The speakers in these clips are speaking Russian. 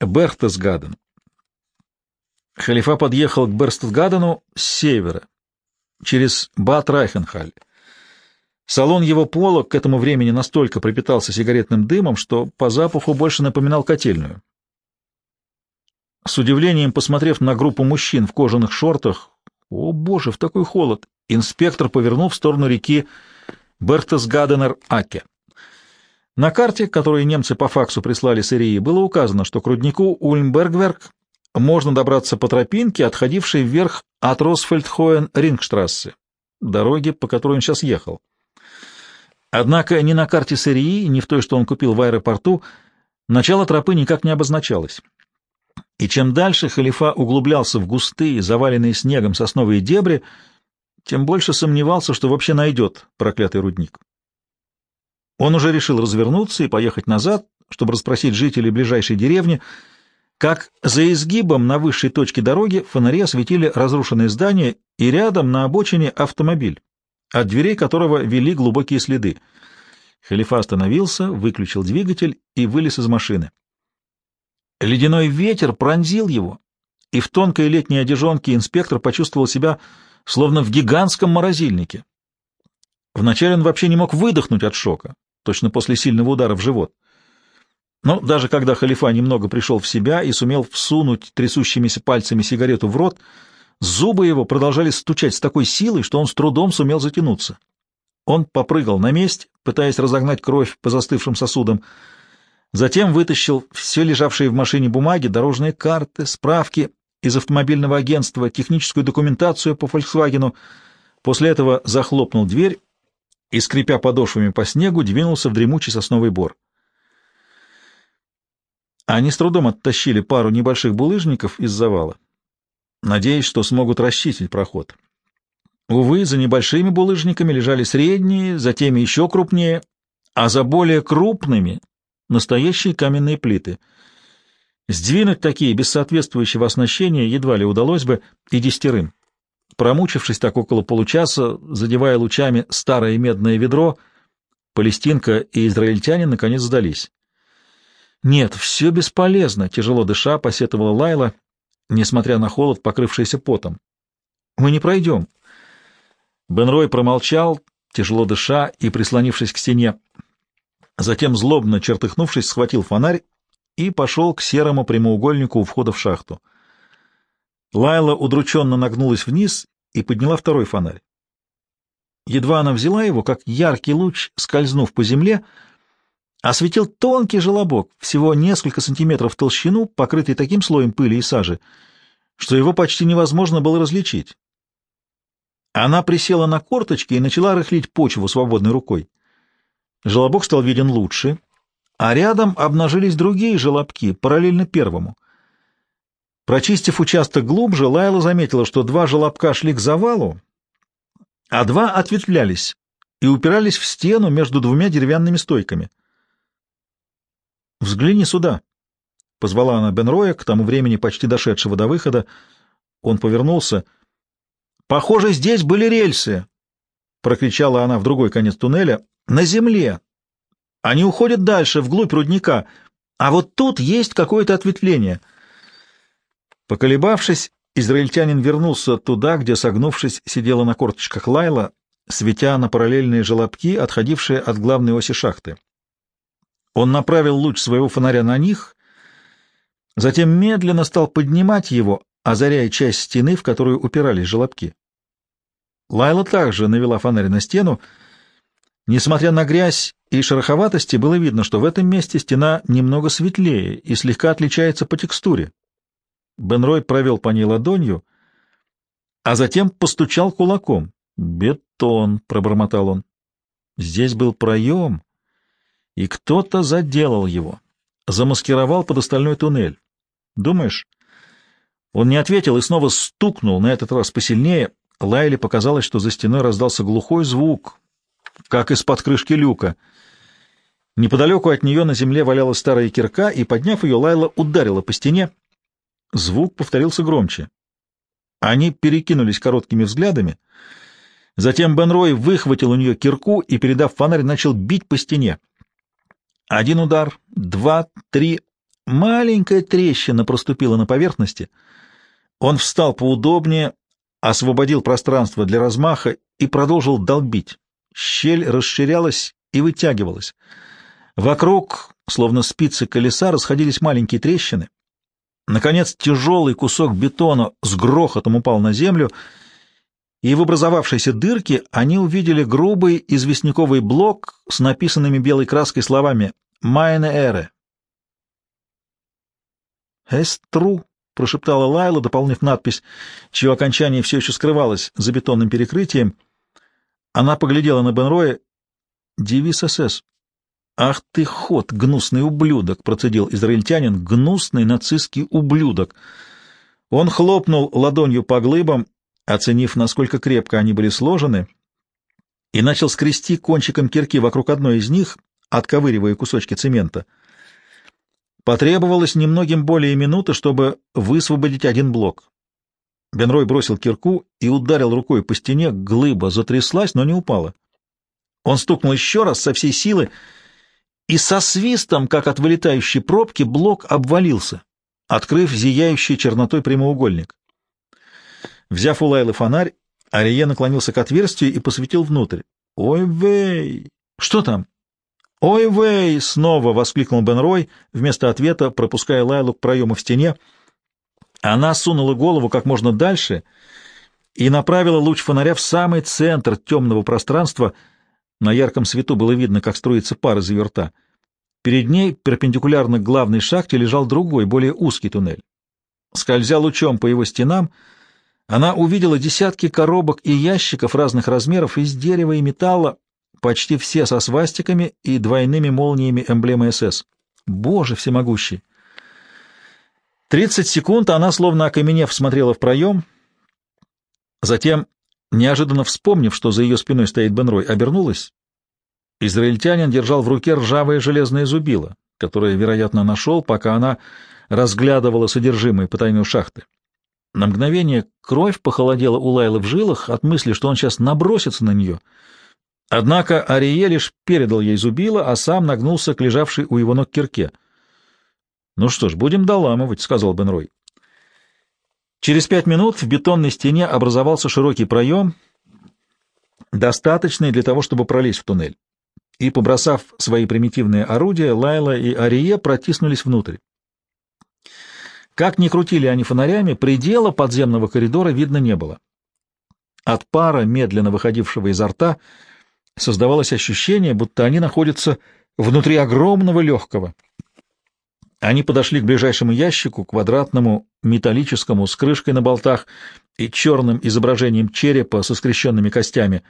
Берхтесгаден. Халифа подъехал к Берхтесгадену с севера, через Бад Райхенхаль. Салон его полок к этому времени настолько пропитался сигаретным дымом, что по запаху больше напоминал котельную. С удивлением посмотрев на группу мужчин в кожаных шортах, «О, боже, в такой холод!» инспектор повернул в сторону реки Берхтесгаденер-Аке. На карте, которую немцы по факсу прислали с Ирии, было указано, что к руднику Ульмбергверк можно добраться по тропинке, отходившей вверх от Росфельдхоен-Рингштрассе, дороги, по которой он сейчас ехал. Однако ни на карте с Ирии, ни в той, что он купил в аэропорту, начало тропы никак не обозначалось. И чем дальше халифа углублялся в густые, заваленные снегом сосновые дебри, тем больше сомневался, что вообще найдет проклятый рудник. Он уже решил развернуться и поехать назад, чтобы расспросить жителей ближайшей деревни, как за изгибом на высшей точке дороги фонари осветили разрушенные здания и рядом на обочине автомобиль, от дверей которого вели глубокие следы. Халифа остановился, выключил двигатель и вылез из машины. Ледяной ветер пронзил его, и в тонкой летней одежонке инспектор почувствовал себя словно в гигантском морозильнике. Вначале он вообще не мог выдохнуть от шока, точно после сильного удара в живот. Но даже когда халифа немного пришел в себя и сумел всунуть трясущимися пальцами сигарету в рот, зубы его продолжали стучать с такой силой, что он с трудом сумел затянуться. Он попрыгал на месте, пытаясь разогнать кровь по застывшим сосудам, затем вытащил все лежавшие в машине бумаги, дорожные карты, справки из автомобильного агентства, техническую документацию по «Фольксвагену». После этого захлопнул дверь и, скрипя подошвами по снегу, двинулся в дремучий сосновый бор. Они с трудом оттащили пару небольших булыжников из завала, надеясь, что смогут расчистить проход. Увы, за небольшими булыжниками лежали средние, за теми еще крупнее, а за более крупными — настоящие каменные плиты. Сдвинуть такие без соответствующего оснащения едва ли удалось бы и 10. Промучившись так около получаса, задевая лучами старое медное ведро, палестинка и израильтянин наконец сдались. «Нет, все бесполезно», — тяжело дыша посетовала Лайла, несмотря на холод, покрывшийся потом. «Мы не пройдем». Бенрой промолчал, тяжело дыша и прислонившись к стене. Затем, злобно чертыхнувшись, схватил фонарь и пошел к серому прямоугольнику у входа в шахту. Лайла удрученно нагнулась вниз и подняла второй фонарь. Едва она взяла его, как яркий луч, скользнув по земле, осветил тонкий желобок, всего несколько сантиметров в толщину, покрытый таким слоем пыли и сажи, что его почти невозможно было различить. Она присела на корточки и начала рыхлить почву свободной рукой. Желобок стал виден лучше, а рядом обнажились другие желобки, параллельно первому. Прочистив участок глубже, Лайла заметила, что 2 желобка шли к завалу, а 2 ответвлялись и упирались в стену между 2 деревянными стойками. «Взгляни сюда», — позвала она Бенроя, к тому времени почти дошедшего до выхода. Он повернулся. «Похоже, здесь были рельсы», — прокричала она в другой конец туннеля. «На земле. Они уходят дальше, вглубь рудника, а вот тут есть какое-то ответвление». Поколебавшись, израильтянин вернулся туда, где, согнувшись, сидела на корточках Лайла, светя на параллельные желобки, отходившие от главной оси шахты. Он направил луч своего фонаря на них, затем медленно стал поднимать его, озаряя часть стены, в которую упирались желобки. Лайла также навела фонарь на стену. Несмотря на грязь и шероховатости, было видно, что в этом месте стена немного светлее и слегка отличается по текстуре. Бенрой провел по ней ладонью, а затем постучал кулаком. «Бетон», — пробормотал он. Здесь был проем, и кто-то заделал его, замаскировал под остальной туннель. «Думаешь?» Он не ответил и снова стукнул, на этот раз посильнее. Лайле показалось, что за стеной раздался глухой звук, как из-под крышки люка. Неподалеку от нее на земле валялась старая кирка, и, подняв ее, Лайла ударила по стене. Звук повторился громче. Они перекинулись короткими взглядами. Затем Бенрой выхватил у нее кирку и, передав фонарь, начал бить по стене. 1 удар, 2, 3. Маленькая трещина проступила на поверхности. Он встал поудобнее, освободил пространство для размаха и продолжил долбить. Щель расширялась и вытягивалась. Вокруг, словно спицы колеса, расходились маленькие трещины. Наконец, тяжелый кусок бетона с грохотом упал на землю, и в образовавшейся дырке они увидели грубый известняковый блок с написанными белой краской словами «Майне эре». «Эстру», — прошептала Лайла, дополнив надпись, чье окончание все еще скрывалось за бетонным перекрытием. Она поглядела на Бенроя. «Девиз СС». «Ах ты, ход, гнусный ублюдок!» — процедил израильтянин. «Гнусный нацистский ублюдок!» Он хлопнул ладонью по глыбам, оценив, насколько крепко они были сложены, и начал скрести кончиком кирки вокруг одной из них, отковыривая кусочки цемента. Потребовалось немногим более минуты, чтобы высвободить один блок. Бенрой бросил кирку и ударил рукой по стене, глыба затряслась, но не упала. Он стукнул еще раз со всей силы, и со свистом, как от вылетающей пробки, блок обвалился, открыв зияющий чернотой прямоугольник. Взяв у Лайлы фонарь, Арие наклонился к отверстию и посветил внутрь. «Ой-вей! Что там?» «Ой-вей!» — снова воскликнул Бенрой, вместо ответа пропуская Лайлу к проему в стене. Она сунула голову как можно дальше и направила луч фонаря в самый центр темного пространства. На ярком свету было видно, как струится пар из ее рта. Перед ней, перпендикулярно к главной шахте, лежал другой, более узкий туннель. Скользя лучом по его стенам, она увидела десятки коробок и ящиков разных размеров из дерева и металла, почти все со свастиками и двойными молниями эмблемы СС. Боже всемогущий! 30 секунд она, словно окаменев, смотрела в проем, затем, неожиданно вспомнив, что за ее спиной стоит Бенрой, обернулась. Израильтянин держал в руке ржавое железное зубило, которое, вероятно, нашел, пока она разглядывала содержимое потайной шахты. На мгновение кровь похолодела у Лайлы в жилах от мысли, что он сейчас набросится на нее. Однако Арие лишь передал ей зубило, а сам нагнулся к лежавшей у его ног кирке. «Ну что ж, будем доламывать», — сказал Бенрой. Через 5 минут в бетонной стене образовался широкий проем, достаточный для того, чтобы пролезть в туннель. И, побросав свои примитивные орудия, Лайла и Арие протиснулись внутрь. Как ни крутили они фонарями, предела подземного коридора видно не было. От пара, медленно выходившего изо рта, создавалось ощущение, будто они находятся внутри огромного легкого. Они подошли к ближайшему ящику, квадратному, металлическому, с крышкой на болтах и черным изображением черепа со скрещенными костями.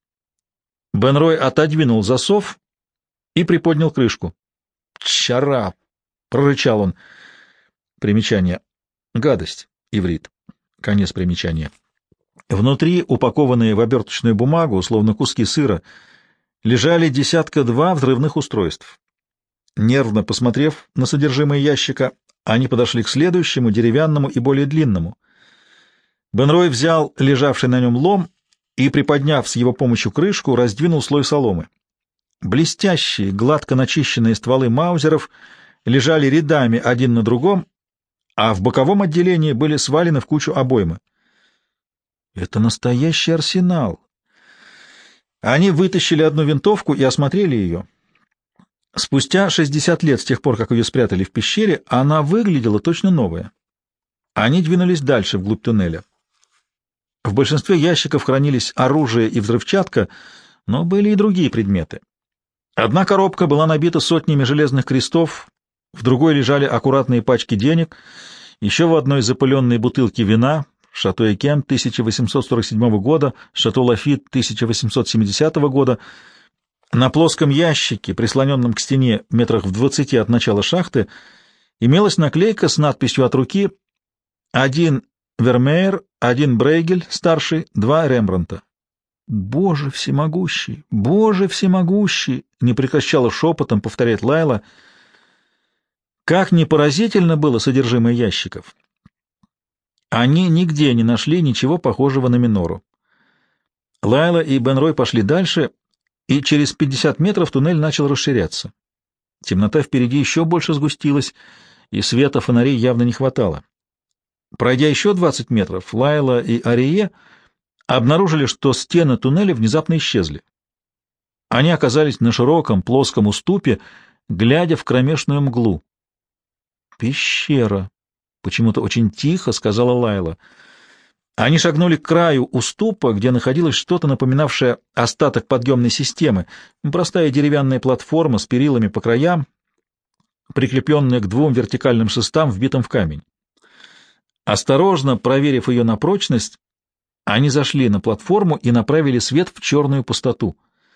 Бенрой отодвинул засов и приподнял крышку. «Чара!» — прорычал он. Примечание. Гадость. Иврит. Конец примечания. Внутри, упакованные в оберточную бумагу, словно куски сыра, лежали 10-2 взрывных устройств. Нервно посмотрев на содержимое ящика, они подошли к следующему, деревянному и более длинному. Бенрой взял лежавший на нем лом и, приподняв с его помощью крышку, раздвинул слой соломы. Блестящие, гладко начищенные стволы маузеров лежали рядами один на другом, а в боковом отделении были свалены в кучу обоймы. Это настоящий арсенал. Они вытащили одну винтовку и осмотрели ее. Спустя 60 лет с тех пор, как ее спрятали в пещере, она выглядела точно новая. Они двинулись дальше, вглубь туннеля. В большинстве ящиков хранились оружие и взрывчатка, но были и другие предметы. Одна коробка была набита сотнями железных крестов, в другой лежали аккуратные пачки денег, еще в одной запыленные бутылки вина, Шато Экен 1847 года, Шато Лафит 1870 года. На плоском ящике, прислоненном к стене метрах в 20 от начала шахты, имелась наклейка с надписью от руки: 1 Вермеер, 1 Брейгель, старший, 2 Рембрандта. «Боже всемогущий! Боже всемогущий!» — не прекращала шепотом повторять Лайла. Как ни поразительно было содержимое ящиков, они нигде не нашли ничего похожего на минору. Лайла и Бенрой пошли дальше, и через 50 метров туннель начал расширяться. Темнота впереди еще больше сгустилась, и света фонарей явно не хватало. Пройдя еще 20 метров, Лайла и Арие обнаружили, что стены туннеля внезапно исчезли. Они оказались на широком плоском уступе, глядя в кромешную мглу. «Пещера», — почему-то очень тихо сказала Лайла. Они шагнули к краю уступа, где находилось что-то напоминавшее остаток подъемной системы, простая деревянная платформа с перилами по краям, прикрепленная к двум вертикальным шестам, вбитым в камень. Осторожно проверив ее на прочность, они зашли на платформу и направили свет в черную пустоту.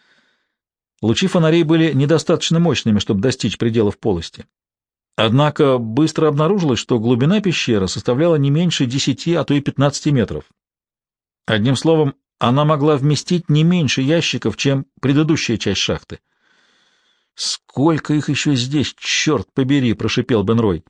Лучи фонарей были недостаточно мощными, чтобы достичь пределов полости. Однако быстро обнаружилось, что глубина пещеры составляла не меньше 10, а то и 15 метров. Одним словом, она могла вместить не меньше ящиков, чем предыдущая часть шахты. «Сколько их еще здесь, черт побери!» — прошипел Бен Рой.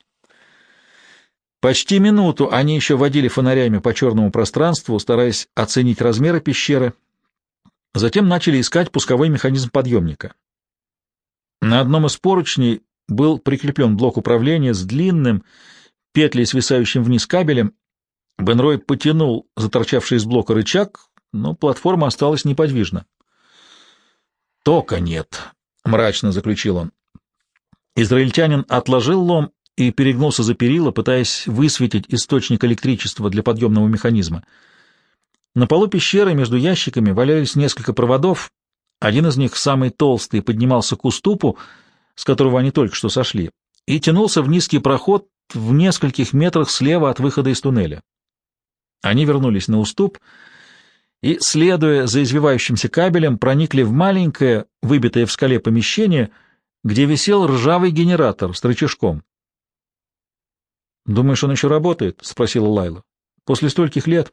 Почти минуту они еще водили фонарями по черному пространству, стараясь оценить размеры пещеры. Затем начали искать пусковой механизм подъемника. На одном из поручней был прикреплен блок управления с длинным, петлей свисающим вниз кабелем. Бен Рой потянул заторчавший из блока рычаг, но платформа осталась неподвижна. «Тока нет», — мрачно заключил он. Израильтянин отложил лом и перегнулся за перила, пытаясь высветить источник электричества для подъемного механизма. На полу пещеры между ящиками валялись несколько проводов. Один из них, самый толстый, поднимался к уступу, с которого они только что сошли, и тянулся в низкий проход в нескольких метрах слева от выхода из туннеля. Они вернулись на уступ и, следуя за извивающимся кабелем, проникли в маленькое, выбитое в скале помещение, где висел ржавый генератор с рычажком. «Думаешь, он еще работает?» — спросила Лайла. «После стольких лет?»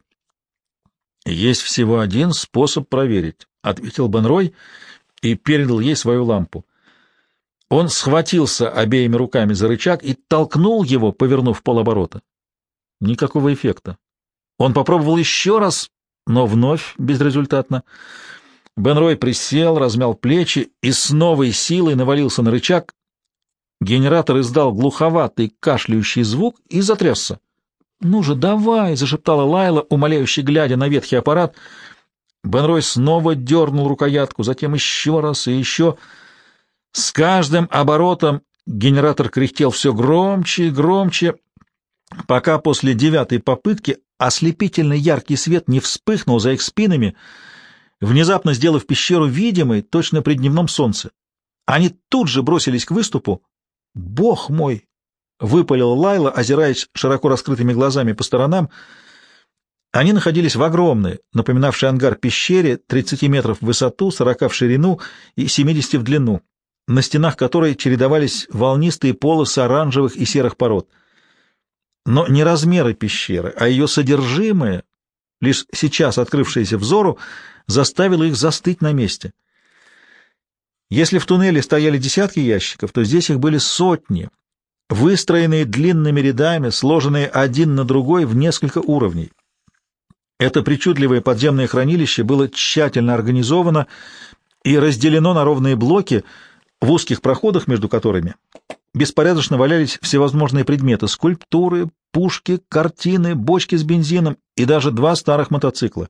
«Есть всего один способ проверить», — ответил Бен Рой и передал ей свою лампу. Он схватился обеими руками за рычаг и толкнул его, повернув полоборота. Никакого эффекта. Он попробовал еще раз, но вновь безрезультатно. Бен Рой присел, размял плечи и с новой силой навалился на рычаг. Генератор издал глуховатый кашляющий звук и затрясся. «Ну же, давай!» — зашептала Лайла, умоляюще глядя на ветхий аппарат. Бен Рой снова дернул рукоятку, затем еще раз и еще. С каждым оборотом генератор кряхтел все громче и громче, пока после 9-й попытки ослепительно яркий свет не вспыхнул за их спинами, внезапно сделав пещеру видимой точно при дневном солнце. Они тут же бросились к выступу. «Бог мой!» — выпалила Лайла, озираясь широко раскрытыми глазами по сторонам. Они находились в огромной, напоминавшей ангар пещере, 30 метров в высоту, 40 в ширину и 70 в длину, на стенах которой чередовались волнистые полосы оранжевых и серых пород. Но не размеры пещеры, а ее содержимое, лишь сейчас открывшееся взору, заставило их застыть на месте. Если в туннеле стояли десятки ящиков, то здесь их были сотни, выстроенные длинными рядами, сложенные один на другой в несколько уровней. Это причудливое подземное хранилище было тщательно организовано и разделено на ровные блоки, в узких проходах между которыми беспорядочно валялись всевозможные предметы — скульптуры, пушки, картины, бочки с бензином и даже 2 старых мотоцикла.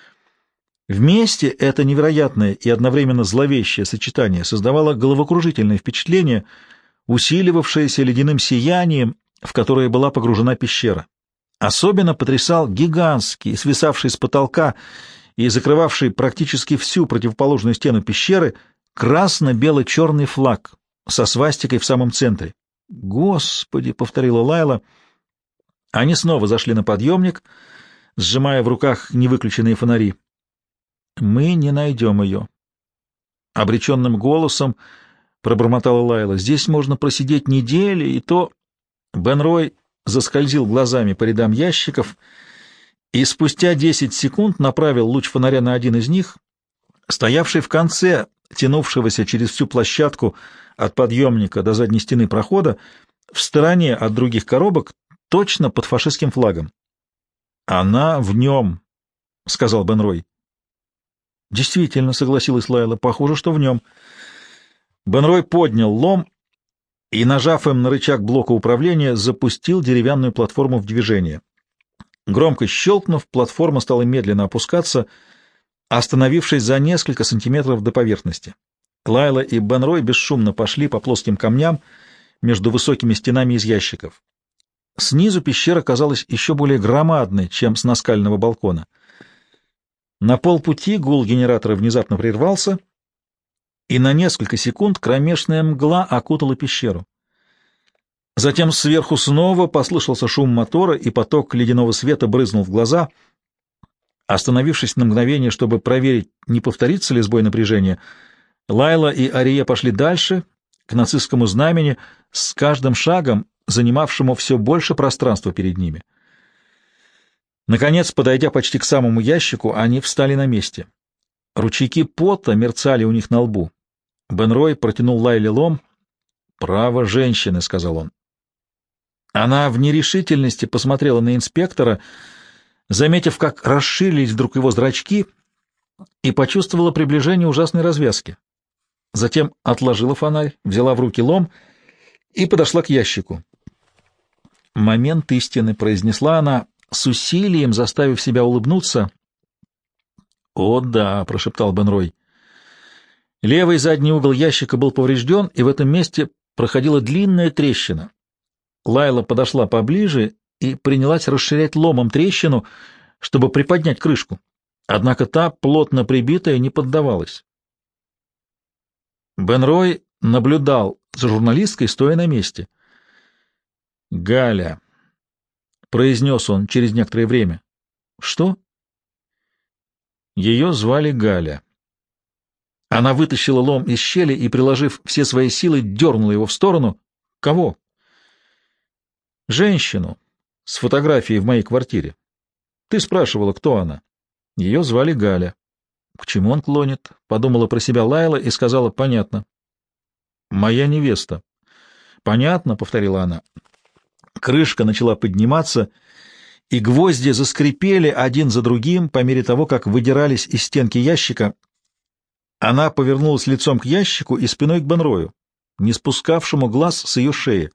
Вместе это невероятное и одновременно зловещее сочетание создавало головокружительное впечатление, усиливавшееся ледяным сиянием, в которое была погружена пещера. Особенно потрясал гигантский, свисавший с потолка и закрывавший практически всю противоположную стену пещеры, красно-бело-черный флаг со свастикой в самом центре. «Господи!» — повторила Лайла. Они снова зашли на подъемник, сжимая в руках невыключенные фонари. «Мы не найдем ее», — обреченным голосом пробормотала Лайла. «Здесь можно просидеть недели, и то...» Бен Рой заскользил глазами по рядам ящиков и спустя 10 секунд направил луч фонаря на один из них, стоявший в конце тянувшегося через всю площадку от подъемника до задней стены прохода, в стороне от других коробок, точно под фашистским флагом. «Она в нем», — сказал Бен Рой. «Действительно», — согласилась Лайла, — «похоже, что в нем». Бен Рой поднял лом и, нажав им на рычаг блока управления, запустил деревянную платформу в движение. Громко щелкнув, платформа стала медленно опускаться, остановившись за несколько сантиметров до поверхности. Лайла и Бенрой бесшумно пошли по плоским камням между высокими стенами из ящиков. Снизу пещера казалась еще более громадной, чем с наскального балкона. На полпути гул генератора внезапно прервался, и на несколько секунд кромешная мгла окутала пещеру. Затем сверху снова послышался шум мотора, и поток ледяного света брызнул в глаза. Остановившись на мгновение, чтобы проверить, не повторится ли сбой напряжения, Лайла и Ария пошли дальше, к нацистскому знамени, с каждым шагом занимавшему все больше пространства перед ними. Наконец, подойдя почти к самому ящику, они встали на месте. Ручейки пота мерцали у них на лбу. Бенрой протянул Лайле лом. «Право женщины», — сказал он. Она в нерешительности посмотрела на инспектора, заметив, как расширились вдруг его зрачки, и почувствовала приближение ужасной развязки. Затем отложила фонарь, взяла в руки лом и подошла к ящику. «Момент истины», — произнесла она, с усилием заставив себя улыбнуться. «О да», — прошептал Бенрой. Левый задний угол ящика был поврежден, и в этом месте проходила длинная трещина. Лайла подошла поближе и принялась расширять ломом трещину, чтобы приподнять крышку. Однако та, плотно прибитая, не поддавалась. Бенрой наблюдал за журналисткой, стоя на месте. «Галя», — произнес он через некоторое время. «Что?» Ее звали Галя. Она вытащила лом из щели и, приложив все свои силы, дернула его в сторону. «Кого?» «Женщину с фотографией в моей квартире. Ты спрашивала, кто она?» Ее звали Галя. «К чему он клонит?» — подумала про себя Лайла и сказала: «Понятно». «Моя невеста». «Понятно», — повторила она. Крышка начала подниматься, и гвозди заскрипели один за другим по мере того, как выдирались из стенки ящика. Она повернулась лицом к ящику и спиной к Бенрою, не спускавшему глаз с ее шеи.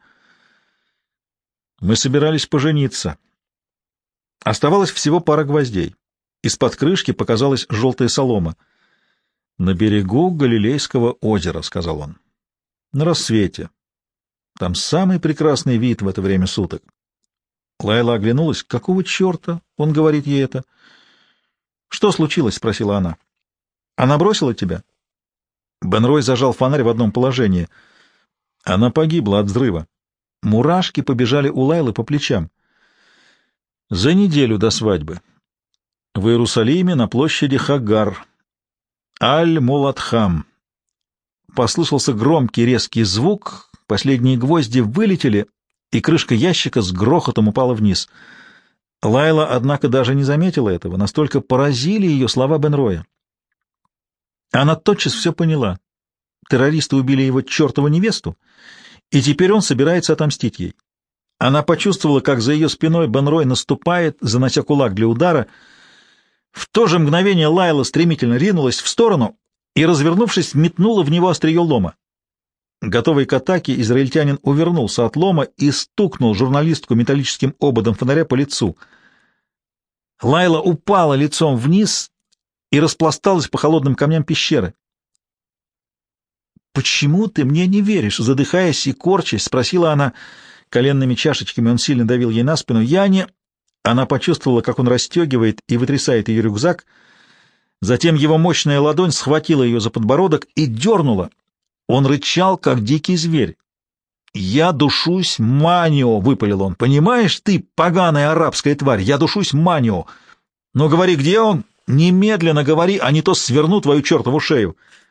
«Мы собирались пожениться». Оставалось всего пара гвоздей. Из-под крышки показалась желтая солома. «На берегу Галилейского озера», — сказал он. «На рассвете. Там самый прекрасный вид в это время суток». Лайла оглянулась. «Какого черта?» — он говорит ей это. «Что случилось?» — спросила она. «Она бросила тебя?» Бенрой зажал фонарь в одном положении. Она погибла от взрыва. Мурашки побежали у Лайлы по плечам. «За неделю до свадьбы. В Иерусалиме на площади Хагар. Аль-Мулатхам». Послышался громкий резкий звук, последние гвозди вылетели, и крышка ящика с грохотом упала вниз. Лайла, однако, даже не заметила этого, настолько поразили ее слова Бенроя. Она тотчас все поняла. Террористы убили его чертову невесту, и теперь он собирается отомстить ей. Она почувствовала, как за ее спиной Бенрой наступает, занося кулак для удара. В то же мгновение Лайла стремительно ринулась в сторону и, развернувшись, метнула в него острие лома. Готовый к атаке, израильтянин увернулся от лома и стукнул журналистку металлическим ободом фонаря по лицу. Лайла упала лицом вниз и распласталась по холодным камням пещеры. «Почему ты мне не веришь?» — задыхаясь и корчась, спросила она. Коленными чашечками он сильно давил ей на спину. «Я не...» Она почувствовала, как он расстегивает и вытрясает ее рюкзак. Затем его мощная ладонь схватила ее за подбородок и дернула. Он рычал, как дикий зверь. «Я душусь манио!» — выпалил он. «Понимаешь ты, поганая арабская тварь, я душусь манио! Ну, говори, где он? Немедленно говори, а не то сверну твою чертову шею!»